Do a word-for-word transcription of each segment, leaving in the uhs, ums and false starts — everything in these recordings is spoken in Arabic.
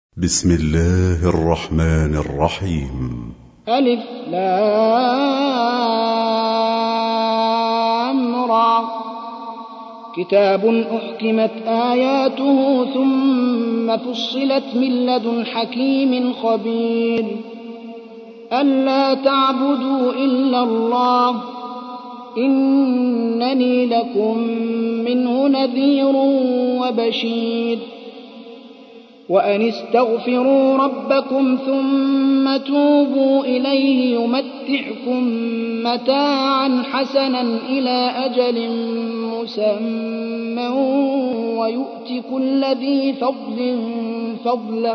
بسم الله الرحمن الرحيم. ألف لام را كتاب أحكمت آياته ثم فصلت من لدن حكيم خبير ألا تعبدوا إلا الله إنني لكم منه نذير وبشير وأن استغفروا ربكم ثم توبوا إليه يمتعكم متاعا حسنا إلى أجل مسمى ويؤت كل ذي فضل فضله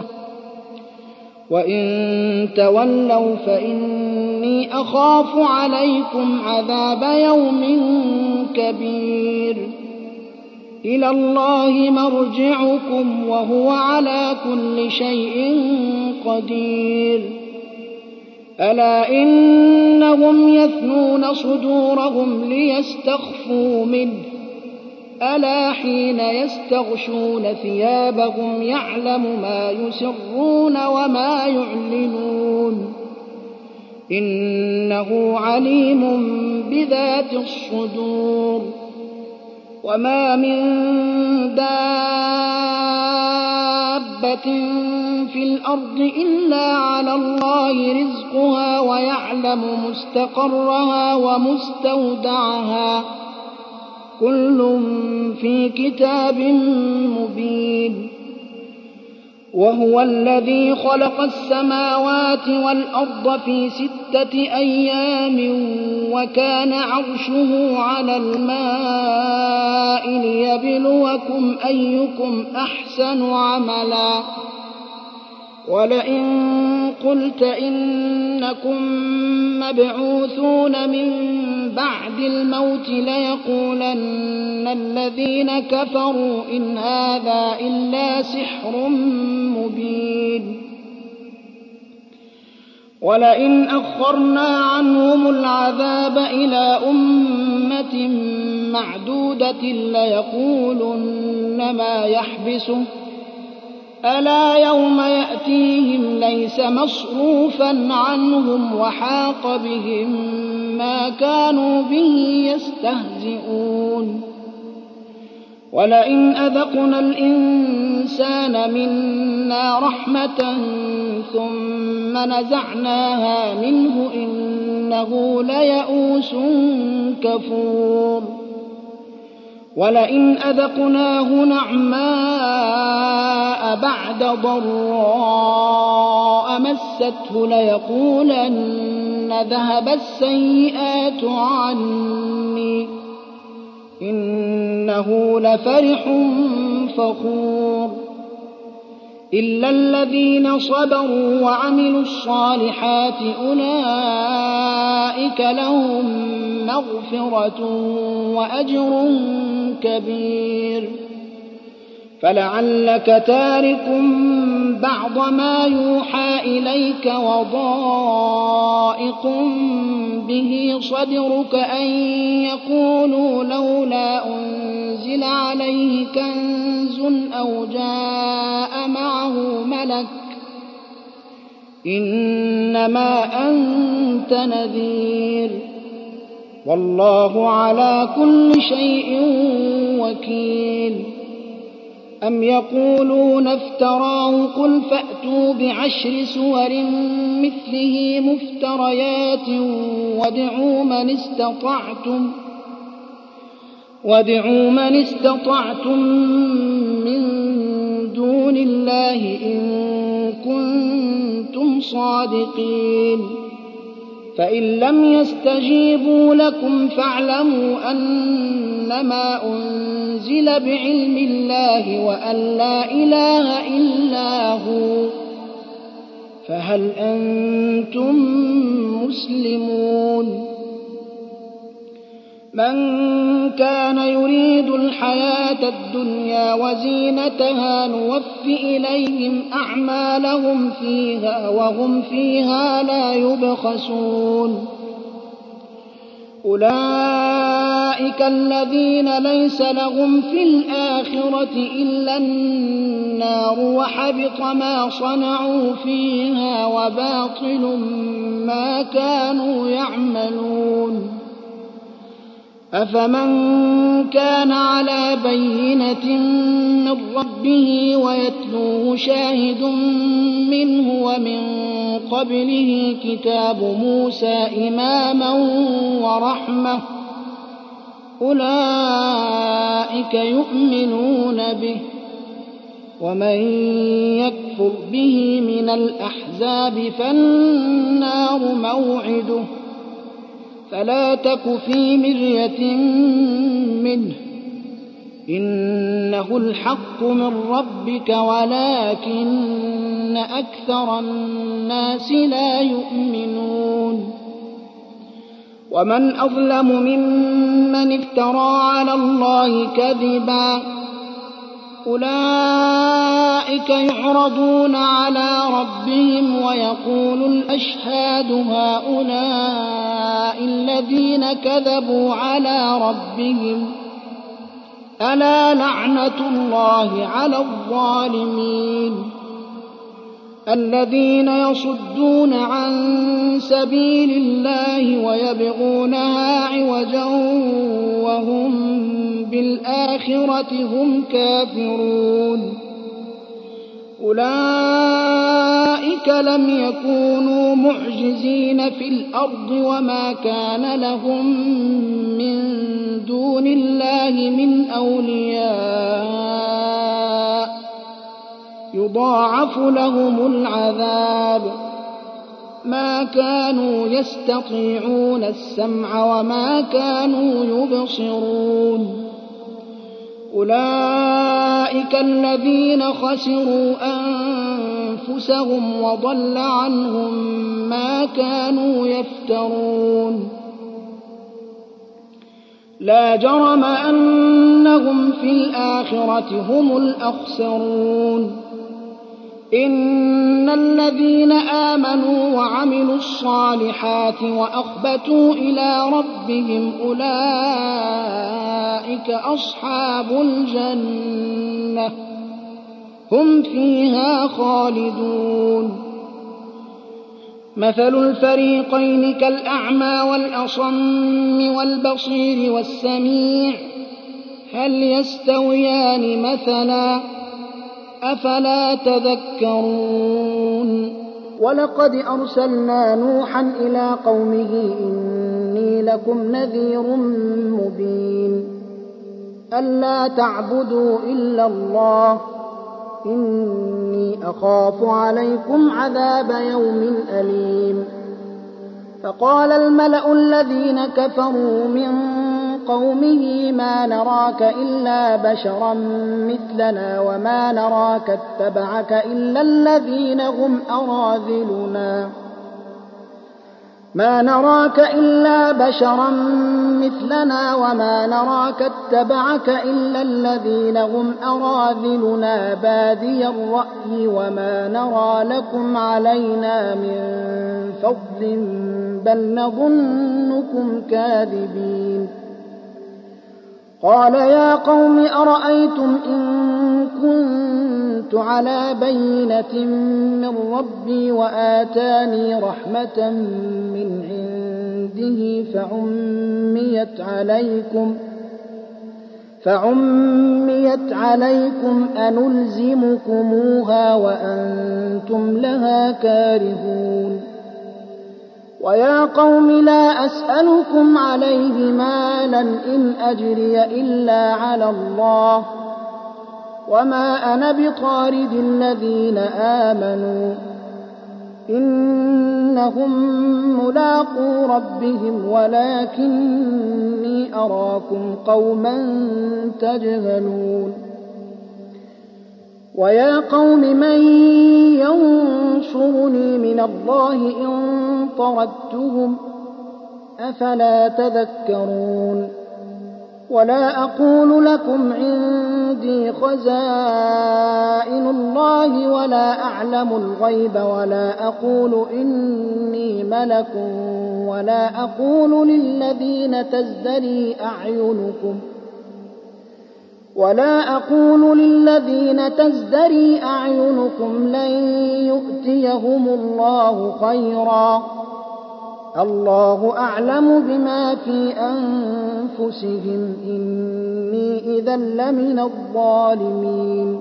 وإن تولوا فإني أخاف عليكم عذاب يوم كبير إلى الله مرجعكم وهو على كل شيء قدير ألا إنهم يثنون صدورهم ليستخفوا منه ألا حين يستغشون ثيابهم يعلم ما يسرون وما يعلنون إنه عليم بذات الصدور وما من دابة في الأرض إلا على الله رزقها ويعلم مستقرها ومستودعها كل في كتاب مبين وهو الذي خلق السماوات والأرض في ستة أيام وكان عرشه على الماء ليبلوكم أيكم أحسن عملا ولئن قلت إنكم مبعوثون من بعد الموت ليقولن الذين كفروا إن هذا إلا سحر مبين ولئن أخرنا عنهم العذاب إلى أمة معدودة ليقولن ما يحبسه ألا يوم يأتيهم ليس مصروفا عنهم وحاق بهم ما كانوا به يستهزئون ولئن أذقنا الإنسان منا رحمة ثم نزعناها منه إنه ليئوس كفور ولئن أذقناه نعماء بعد ضراء مسته ليقولن ذهب السيئات عني إنه لفرح فخور إلا الذين صبروا وعملوا الصالحات أولئك لهم مغفرة وأجر كبير فلعلك تارك بعض ما يوحى إليك وضائق به صدرك أن يقولوا لولا أنزل عليه كنز أو جاء معه ملك إنما أنت نذير والله على كل شيء وكيل أم يقولون افتراه قل فأتوا بعشر سور مثله مفتريات وادعوا من استطعتم وادعوا من استطعتم من دون الله إن كنتم صادقين فإن لم يستجيبوا لكم فاعلموا أنما أنزل بعلم الله وأن لا إله إلا هو فهل أنتم مسلمون من كان يريد الحياة الدنيا وزينتها نوف إليهم أعمالهم فيها وهم فيها لا يبخسون أولئك أولئك الذين ليس لهم في الآخرة إلا النار وحبط ما صنعوا فيها وباطل ما كانوا يعملون أفمن كان على بينة من ربه ويتلوه شاهد منه ومن قبله كتاب موسى إماما ورحمة أولئك يؤمنون به ومن يكفر به من الأحزاب فالنار موعده فلا تك في مرية منه إنه الحق من ربك ولكن أكثر الناس لا يؤمنون ومن أظلم ممن افترى على الله كذبا أولئك يعرضون على ربهم ويقول الأشهاد هؤلاء الذين كذبوا على ربهم ألا لعنة الله على الظالمين الذين يصدون عن سبيل الله ويبغونها عوجا وهم بالآخرة هم كافرون أولئك لم يكونوا معجزين في الأرض وما كان لهم من دون الله من أولياء يضاعف لهم العذاب ما كانوا يستطيعون السمع وما كانوا يبصرون أولئك الذين خسروا أنفسهم وضل عنهم ما كانوا يفترون لا جرم أنهم في الآخرة هم الأخسرون إن الذين آمنوا وعملوا الصالحات وأخبتوا إلى ربهم أولئك أصحاب الجنة هم فيها خالدون مثل الفريقين كالأعمى والأصم والبصير والسميع هل يستويان مثلا أفلا تذكرون ولقد أرسلنا نوحا إلى قومه إني لكم نذير مبين ألا تعبدوا إلا الله إني أخاف عليكم عذاب يوم أليم فقال الملأ الذين كفروا من قومه ما نراك إلا بشرا مثلنا وما نراك اتبعك إلا الذين هم أراذلنا ما نراك إلا بشرا مثلنا وما نراك اتبعك إلا الذين هم أراذلنا بادي الرأي وما نرى لكم علينا من فضل بل نظنكم كاذبين قال يا قوم أرأيتم إن كنت على بينة من ربي وآتاني رحمة من عنده فعميت عليكم فعميت عليكم أنلزمكموها وأنتم لها كارهون ويا قوم لا أسألكم عليه مالا إن أجري إلا على الله وما أنا بطارد الذين آمنوا إنهم ملاقو ربهم ولكني أراكم قوما تجهلون ويا قوم من ينصرني من الله إن طردتهم أفلا تذكرون ولا أقول لكم عندي خزائن الله ولا أعلم الغيب ولا أقول إني ملك ولا أقول للذين تزدري أعينكم ولا أقول للذين تزدري أعينكم لن يؤتيهم الله خيرا الله أعلم بما في أنفسهم إني إذا لمن الظالمين.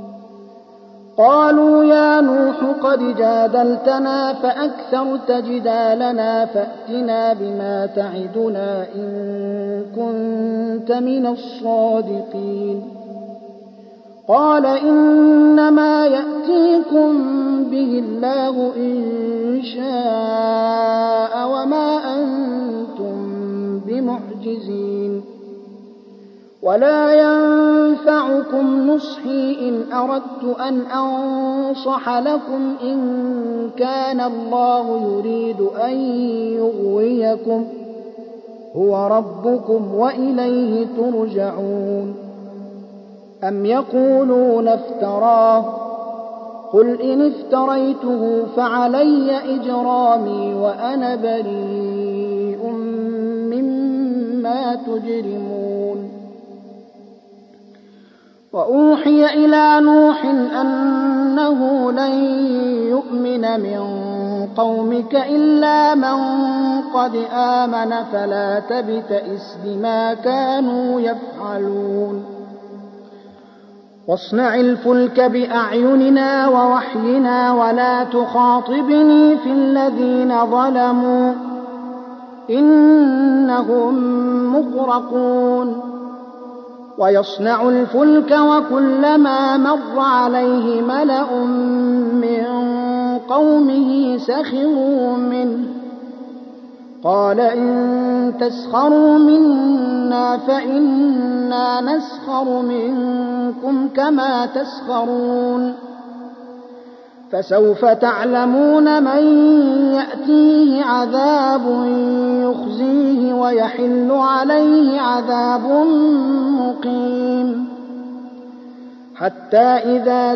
قالوا يا نوح قد جادلتنا فأكثرت جدالنا فأتنا بما تعدنا إن كنت من الصادقين. قال إنما يأتيكم به الله إن شاء وما أنتم بمعجزين ولا ينفعكم نصحي إن أردت أن أنصح لكم إن كان الله يريد أن يغويكم هو ربكم وإليه ترجعون. أم يقولون افتراه قل إن افتريته فعلي إجرامي وأنا بريء مما تجرمون. وأوحي إلى نوح أنه لن يؤمن من قومك إلا من قد آمن فلا تبتئس بما كانوا يفعلون. واصنع الفلك بأعيننا ووحينا ولا تخاطبني في الذين ظلموا إنهم مغرقون. ويصنع الفلك وكلما مر عليه ملأ من قومه سخروا منه قال إن تسخروا منا فإنا نسخر منكم كما تسخرون. فسوف تعلمون من يأتيه عذاب يخزيه ويحل عليه عذاب مقيم. حتى إذا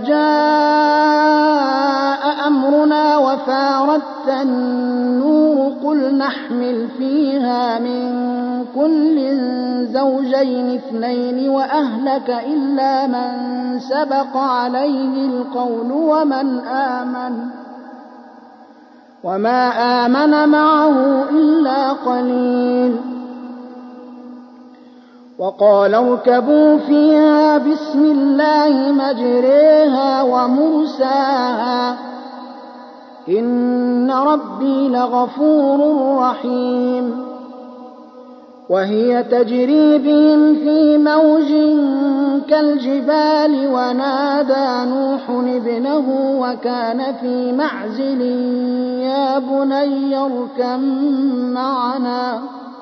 جاء أمرنا وفارت النور قل نحمل فيها من كل زوجين اثنين وأهلك إلا من سبق عليه القول ومن آمن وما آمن معه إلا قليل. وقال اركبوا فيها بسم الله مجريها ومرساها إن ربي لغفور رحيم. وهي تجري بهم في موج كالجبال ونادى نوح ابنه وكان في معزل يا بني اركب معنا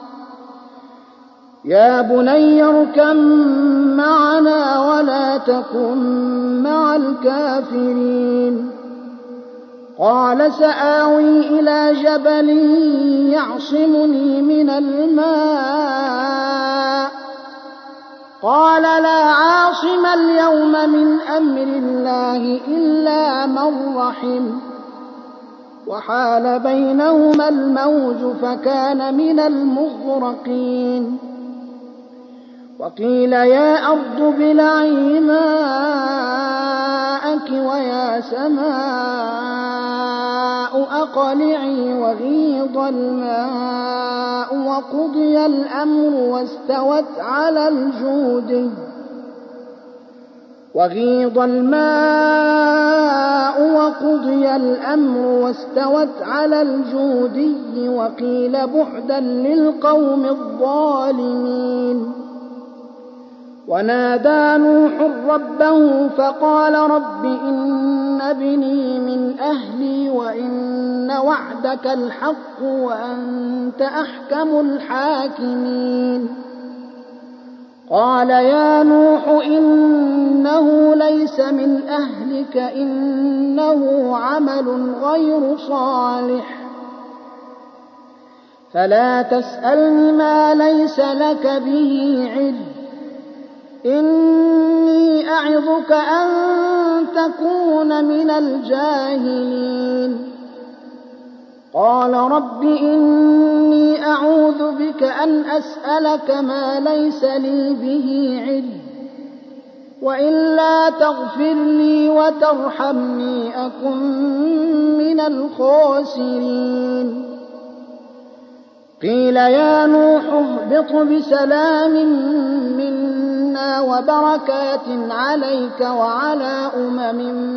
يا بني اركب معنا ولا تكن مع الكافرين. قال سآوي إلى جبل يعصمني من الماء قال لا عاصم اليوم من أمر الله إلا من رحم وحال بينهما الموج فكان من المغرقين. وقيل يا أرض ابلعي ماءك ويا سماء أقلعي وغيض الماء وقضي الأمر واستوت على الجودي وغيض الماء وقضي الأمر واستوت على الجودي وقيل بعدا للقوم الظالمين. ونادى نوح ربه فقال رب إن ابني من أهلي وإن وعدك الحق وأنت أحكم الحاكمين. قال يا نوح إنه ليس من أهلك إنه عمل غير صالح فلا تسألني ما ليس لك به علم، إني أعظك أن تكون من الجاهلين. قال رب إني أعوذ بك أن أسألك ما ليس لي به علم، وإلا تغفر لي وترحمني أكن من الخاسرين. قيل يا نوح اهبط بسلام منا وبركات عليك وعلى أمم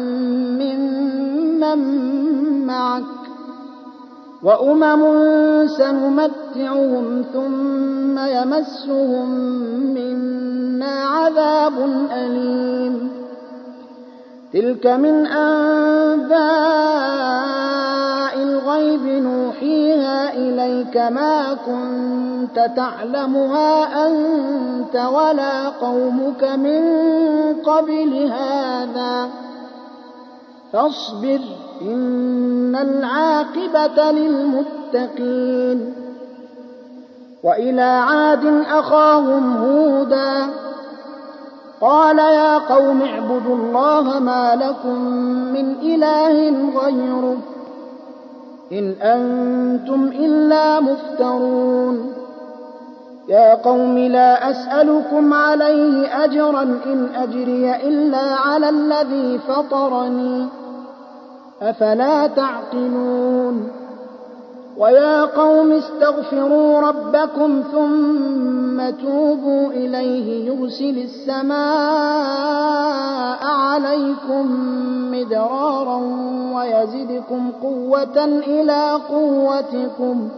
ممن معك، وأمم سنمتعهم ثم يمسهم منا عذاب أليم. تلك من أنباء الغيب نوحيها إليك ما كنت تعلمها أنت ولا قومك من قبل هذا، فاصبر إن العاقبة للمتقين. وإلى عاد أخاهم هودا قال يا قوم اعبدوا الله ما لكم من إله غيره إن أنتم إلا مفترون. يا قوم لا أسألكم عليه أجرا إن أجري إلا على الذي فطرني أفلا تعقلون. ويا قوم استغفروا ربكم ثم توبوا إليه يرسل السماء عليكم مدرارا ويزدكم قوة إلى قوتكم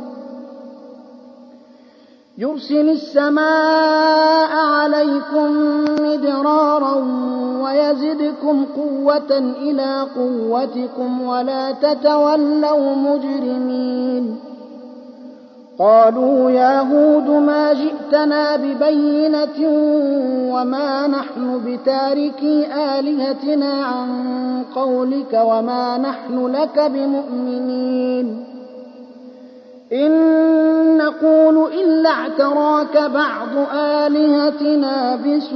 يرسل السماء عليكم مدرارا ويزدكم قوة إلى قوتكم ولا تتولوا مجرمين. قالوا يا هود ما جئتنا ببينة وما نحن بتاركي آلهتنا عن قولك وما نحن لك بمؤمنين، إن نقول إلا اعتراك بعض آلهتنا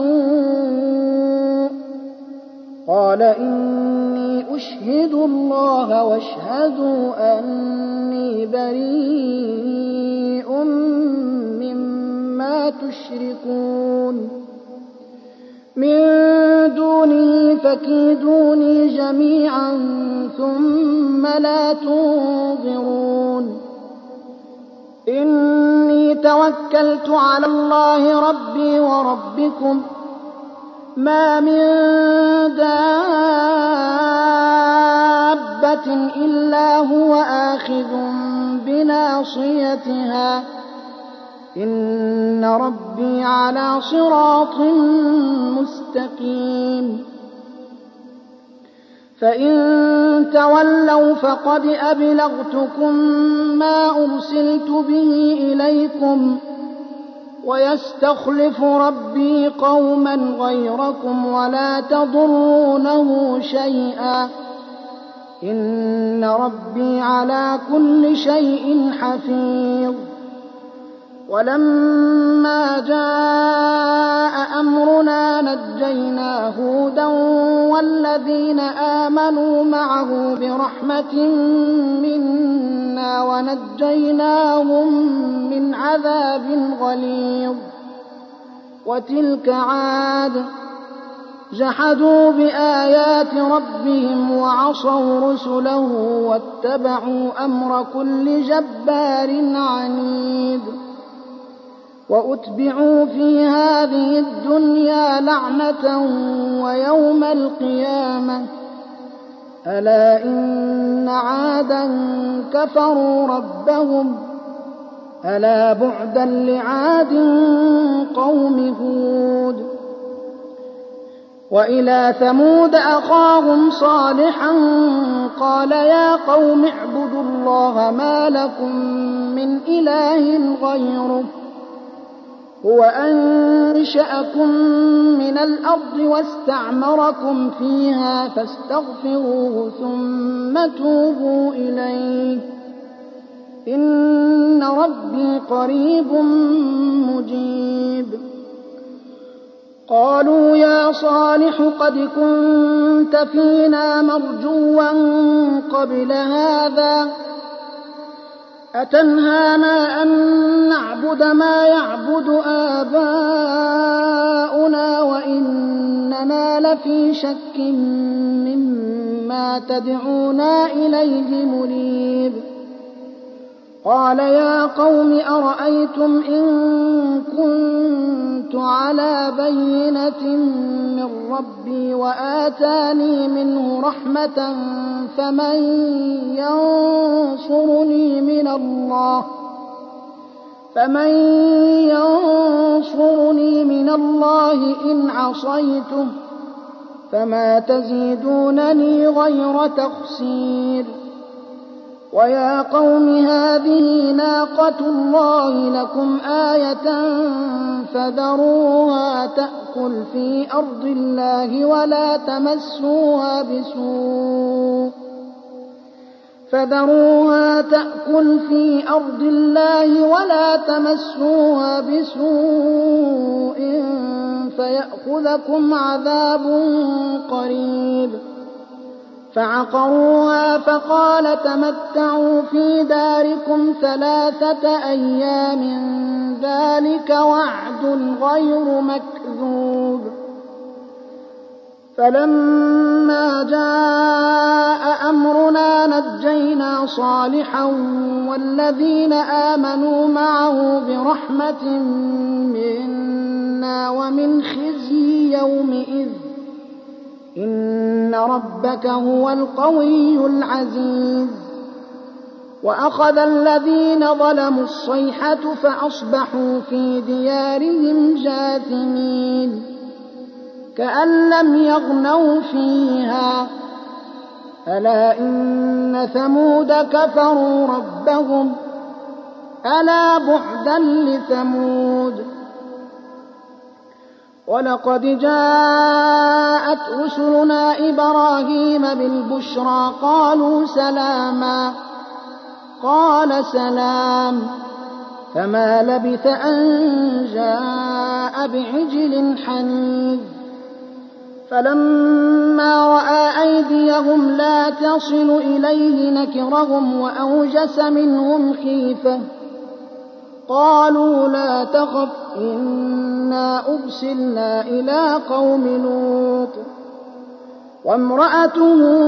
بسوء. قال إني أشهد الله واشهدوا أني بريء مما تشركون من دونه فكيدوني جميعا ثم لا تنظرون. إني توكلت على الله ربي وربكم ما من دابة إلا هو آخذ بناصيتها إن ربي على صراط مستقيم. فإن تولوا فقد أبلغتكم ما أرسلت به إليكم ويستخلف ربي قوما غيركم ولا تضرونه شيئا إن ربي على كل شيء حفيظ. ولما جاء أمرنا نجينا هودا والذين آمنوا معه برحمة منا ونجيناهم من عذاب غليظ. وتلك عاد جحدوا بآيات ربهم وعصوا رسله واتبعوا أمر كل جبار عنيد. وأتبعوا في هذه الدنيا لعنة ويوم القيامة ألا إن عادا كفروا ربهم ألا بعدا لعاد قوم هود. وإلى ثمود أخاهم صالحا قال يا قوم اعبدوا الله ما لكم من إله غيره هو أنشأكم من الأرض واستعمركم فيها فاستغفروه ثم توبوا إليه إن ربي قريب مجيب. قالوا يا صالح قد كنت فينا مرجوا قبل هذا أتنهانا أن نعبد ما يعبد آباؤنا وإننا لفي شك مما تدعونا إليه مريب. قال يا قوم أرأيتم إن كنت على بينة من ربي وآتاني منه رحمة فمن ينصرني من الله فمن ينصرني من الله إن عصيته فما تزيدونني غير تخسير. ويا قوم هذه ناقة الله لكم آية فذروها تأكل في أرض الله ولا تمسوها بسوء فذروها تأكل في أرض الله ولا تمسوها بسوء فيأخذكم عذاب قريب. فعقروها فقال تمتعوا في داركم ثلاثة أيام ذلك وعد غير مكذوب. فلما جاء أمرنا نجينا صالحا والذين آمنوا معه برحمة منا ومن خزي يومئذ إن ربك هو القوي العزيز. وأخذ الذين ظلموا الصيحة فأصبحوا في ديارهم جاثمين كأن لم يغنوا فيها ألا إن ثمود كفروا ربهم ألا بعدا لثمود. ولقد جاءت رسلنا إبراهيم بالبشرى قالوا سلاما قال سلام فما لبث أن جاء بعجل حنيذ. فلما رأى أيديهم لا تصل إليه نكرهم وأوجس منهم خيفة قالوا لا تخف إنا أرسلنا إلى قوم لوط وامرأته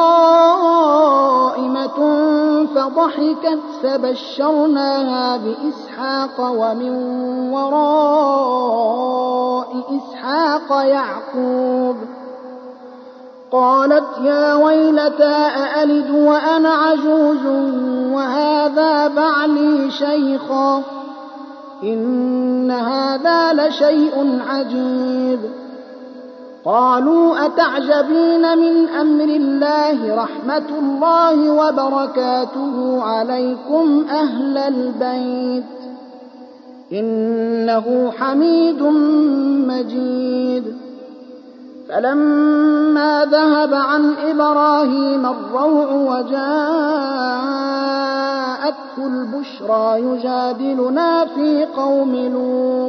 قائمة فضحكت فبشرناها بإسحاق ومن وراء إسحاق يعقوب. قالت يا ويلتى أألد وأنا عجوز وهذا بعلي شيخا إن هذا لشيء عجيب. قالوا أتعجبين من أمر الله رحمة الله وبركاته عليكم أهل البيت إنه حميد مجيد. فلما ذهب عن إبراهيم الروع وجاءته البشرى يجادلنا في قوم لوط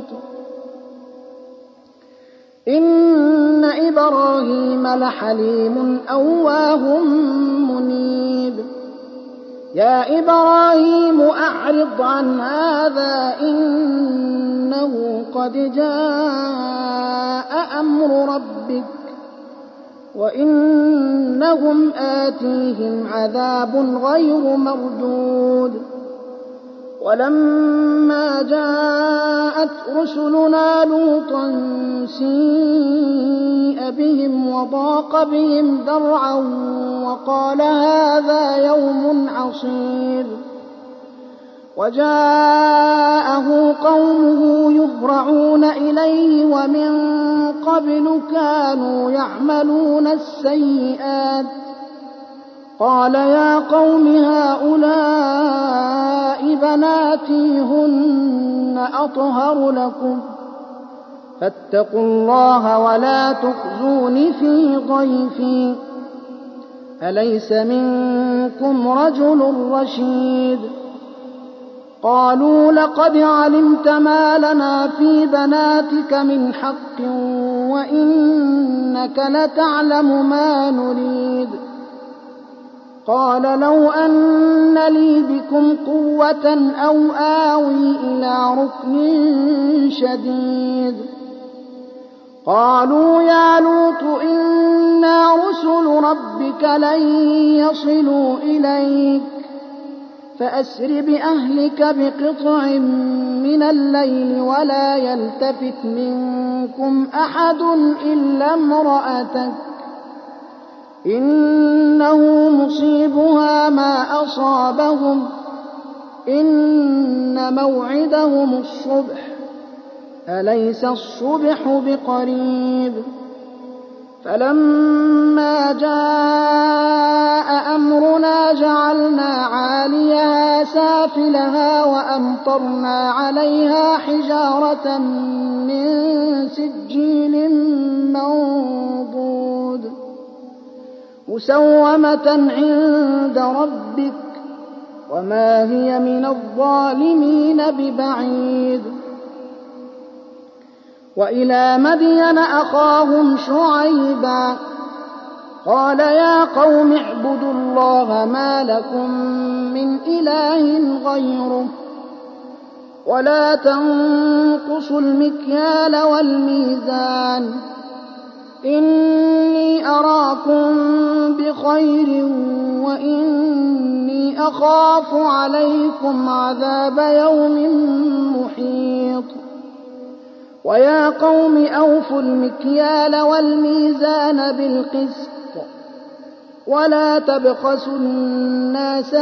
إن إبراهيم لحليم أواه منيب. يا إبراهيم أعرض عن هذا إنه قد جاء أمر ربك وإنهم آتيهم عذاب غير مردود. ولما جاءت رسلنا لوطا سيء بهم وضاق بهم ذرعا وقال هذا يوم عصيب. وجاءه قومه يهرعون إليه ومن قبل كانوا يعملون السيئات قال يا قوم هؤلاء بناتي هن أطهر لكم فاتقوا الله ولا تخزون في ضيفي أليس منكم رجل رشيد. قالوا لقد علمت ما لنا في بناتك من حق وإنك لتعلم ما نريد. قال لو أن لي بكم قوة أو آوي إلى ركن شديد. قالوا يا لوط إنا رسل ربك لن يصلوا إليك فأسر بأهلك بقطع من الليل ولا يلتفت منكم أحد إلا امرأتك إنه مصيبها ما أصابهم إن موعدهم الصبح أليس الصبح بقريب. فلما جاء أمرنا جعلنا عاليها سافلها وأمطرنا عليها حجارة من سجيل منضود مسومة عند ربك وما هي من الظالمين ببعيد. وإلى مدين أخاهم شعيبا قال يا قوم اعبدوا الله ما لكم من إله غيره ولا تنقصوا المكيال والميزان إني أراكم بخير وإني أخاف عليكم عذاب يوم محيط. ويا قوم أوفوا المكيال والميزان بالقسط ولا تبخسوا الناس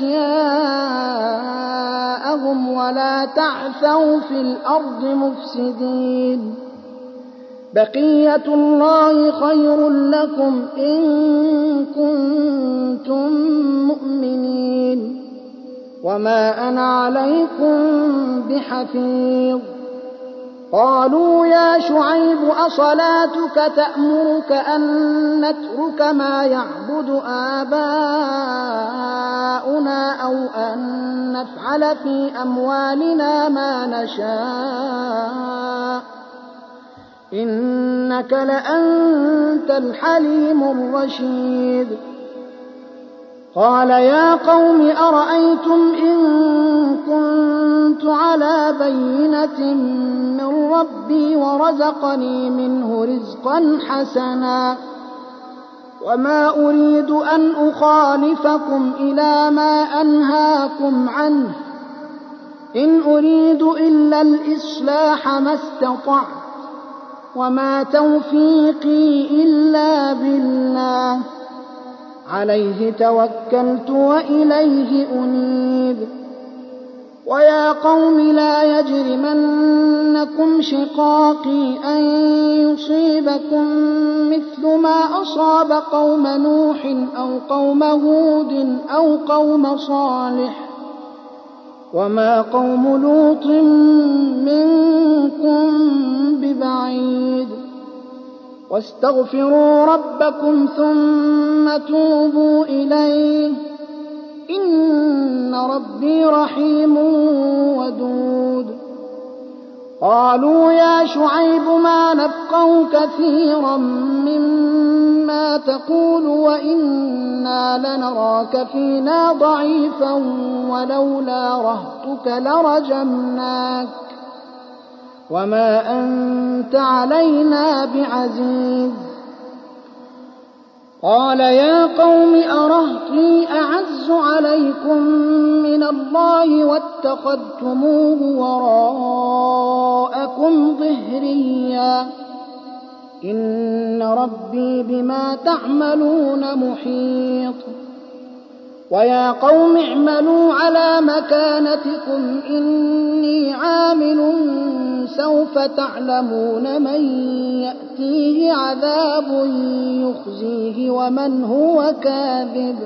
أشياءهم ولا تعثوا في الأرض مفسدين. بقية الله خير لكم إن كنتم مؤمنين وما أنا عليكم بحفيظ. قالوا يا شعيب أصلاتك تأمرك أن نترك ما يعبد آباؤنا أو أن نفعل في أموالنا ما نشاء إنك لأنت الحليم الرشيد. قال يا قوم أرأيتم إن كنت على بينة من ربي ورزقني منه رزقا حسنا وما أريد أن أخالفكم إلى ما أنهاكم عنه إن أريد إلا الإصلاح ما استطعت وما توفيقي إلا بالله عليه توكلت وإليه أنيب. ويا قوم لا يجرمنكم شقاقي أن يصيبكم مثل ما أصاب قوم نوح أو قوم هود أو قوم صالح وما قوم لوط منكم ببعيد. واستغفروا ربكم ثم توبوا إليه إن ربي رحيم ودود. قالوا يا شعيب ما نفقه كثيرا مما تقول وإنا لنراك فينا ضعيفا ولولا رهطك لرجمناك وما أنت علينا بعزيز. قال يا قوم أرهطي أعز عليكم من الله واتخذتموه وراءكم ظهريا إن ربي بما تعملون محيط. ويا قوم اعملوا على مكانتكم إني عامل سوف تعلمون من يأتيه عذاب يخزيه ومن هو كاذب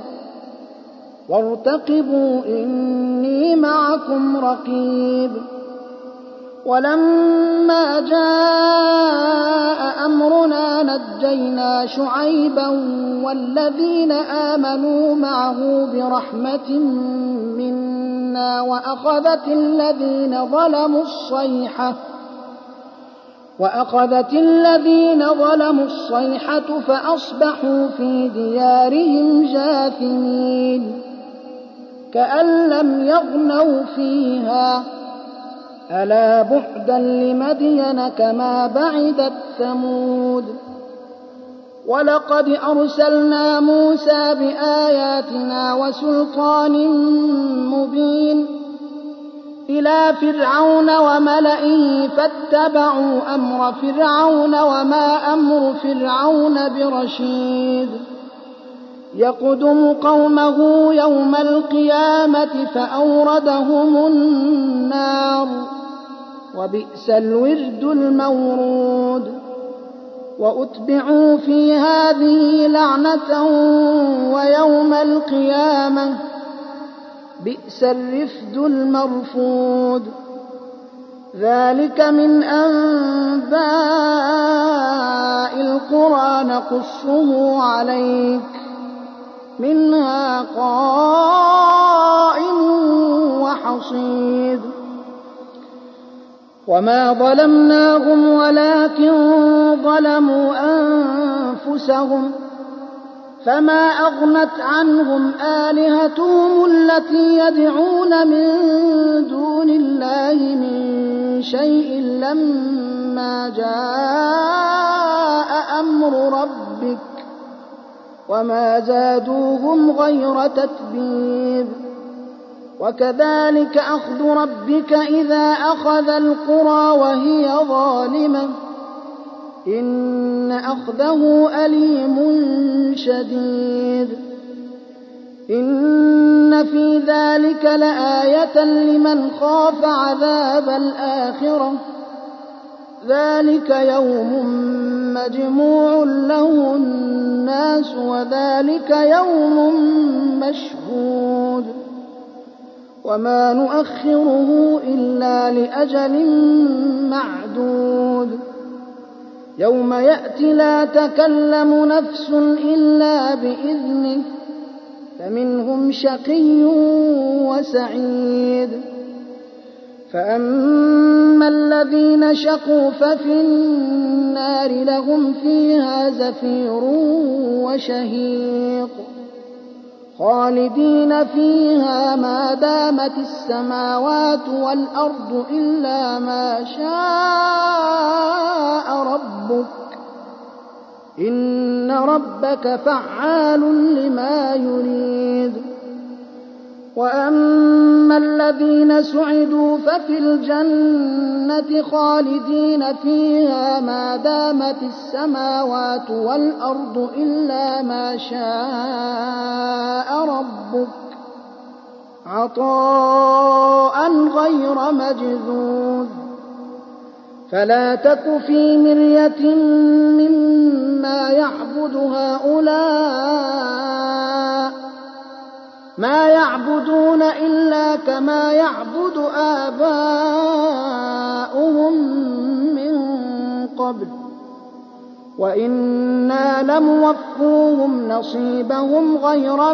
وارتقبوا إني معكم رقيب. ولما جاء أمرنا نجينا شعيبا والذين آمنوا معه برحمة منا وأخذت الذين ظلموا الصيحة وأخذت الذين ظلموا الصيحة فأصبحوا في ديارهم جاثمين كأن لم يغنوا فيها ألا بعدا لمدين كما بعدت ثمود ولقد أرسلنا موسى بآياتنا وسلطان مبين إلى فرعون وملئه فاتبعوا أمر فرعون وما أمر فرعون برشيد يقدم قومه يوم القيامة فأوردهم النار وبئس الورد المورود وأتبعوا في هذه لعنة ويوم القيامة بئس الرفد المرفود ذلك من أنباء القرى نقصه عليك منها قائم وحصيد وما ظلمناهم ولكن ظلموا أنفسهم فما أغنت عنهم آلهتهم التي يدعون من دون الله من شيء لما جاء أمر ربك وما زادوهم غير تتبيب وكذلك أخذ ربك إذا أخذ القرى وهي ظالمة إن أخذه أليم شديد إن في ذلك لآية لمن خاف عذاب الآخرة ذلك يوم مجموع له الناس وذلك يوم مشهود وما نؤخره إلا لأجل معدود يوم يأتي لا تكلم نفس إلا بإذنه فمنهم شقي وسعيد فأما الذين شقوا ففي النار لهم فيها زفير وشهيق خالدين فيها ما دامت السماوات والأرض إلا ما شاء ربك إن ربك فعال لما يريد وأما الذين سعدوا ففي الجنة خالدين فيها ما دامت السماوات والأرض إلا ما شاء ربك عطاء غير مجذوذ فلا تك في مرية مما يعبد هؤلاء ما يعبدون إلا كما يعبد آباؤهم من قبل وإنا لموفوهم نصيبهم غير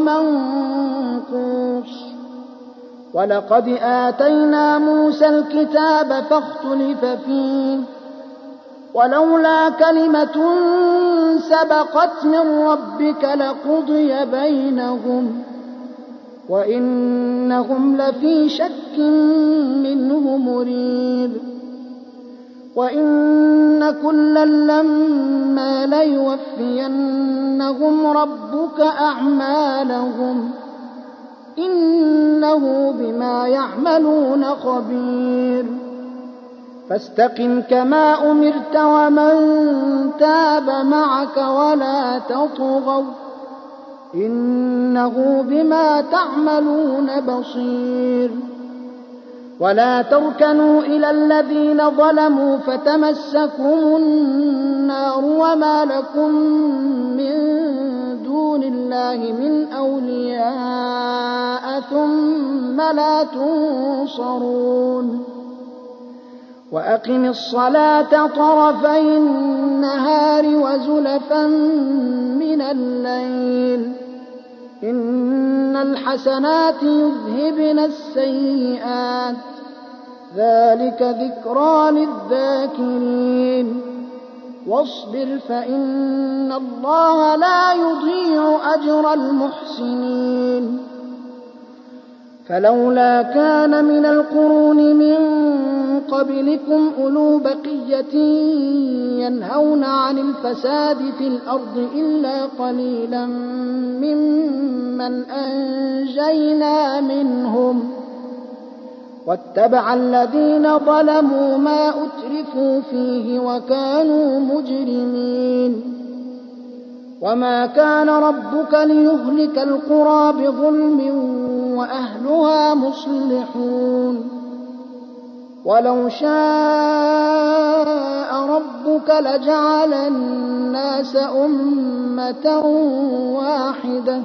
منقوص ولقد آتينا موسى الكتاب فاختلف فيه ولولا كلمة سبقت من ربك لقضي بينهم وإنهم لفي شك منه مريب وإن كلا لما ليوفينهم ربك أعمالهم إنه بما يعملون خبير فاستقم كما أمرت ومن تاب معك ولا تطغوا إنه بما تعملون بصير ولا تركنوا إلى الذين ظلموا فتمسكم النار وما لكم من دون الله من أولياء ثم لا تنصرون وأقم الصلاة طرفي النهار وزلفا من الليل إن الحسنات يذهبن السيئات ذلك ذكرى للذاكرين واصبر فإن الله لا يضيع أجر المحسنين فلولا كان من القرون من قبلكم أولو بقية ينهون عن الفساد في الأرض إلا قليلا ممن أنجينا منهم واتبع الذين ظلموا ما أترفوا فيه وكانوا مجرمين وما كان ربك ليهلك القرى بظلم وأهلها مصلحون ولو شاء ربك لجعل الناس أمة واحدة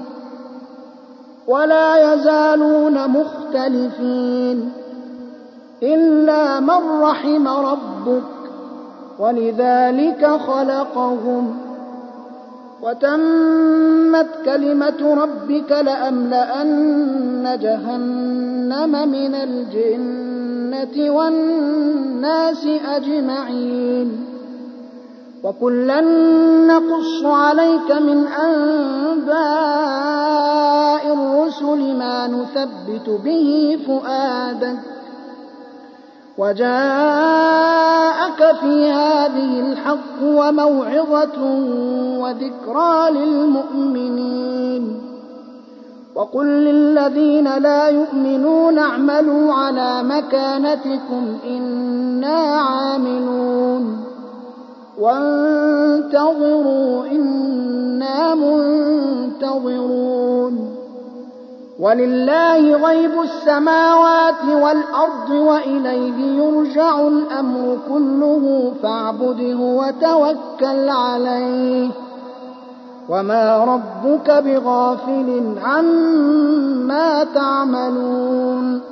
ولا يزالون مختلفين إلا من رحم ربك ولذلك خلقهم وتمت كلمة ربك لأملأن جهنم من الجنة والناس أجمعين وكلا نقص عليك من أنباء الرسل ما نثبت به فؤادك وجاءك في هذه الحق وموعظة وذكرى للمؤمنين وقل للذين لا يؤمنون اعملوا على مكانتكم إنا عاملون وانتظروا إنا منتظرون ولله غيب السماوات والأرض وإليه يرجع الأمر كله فاعبده وتوكل عليه وما ربك بغافل عما تعملون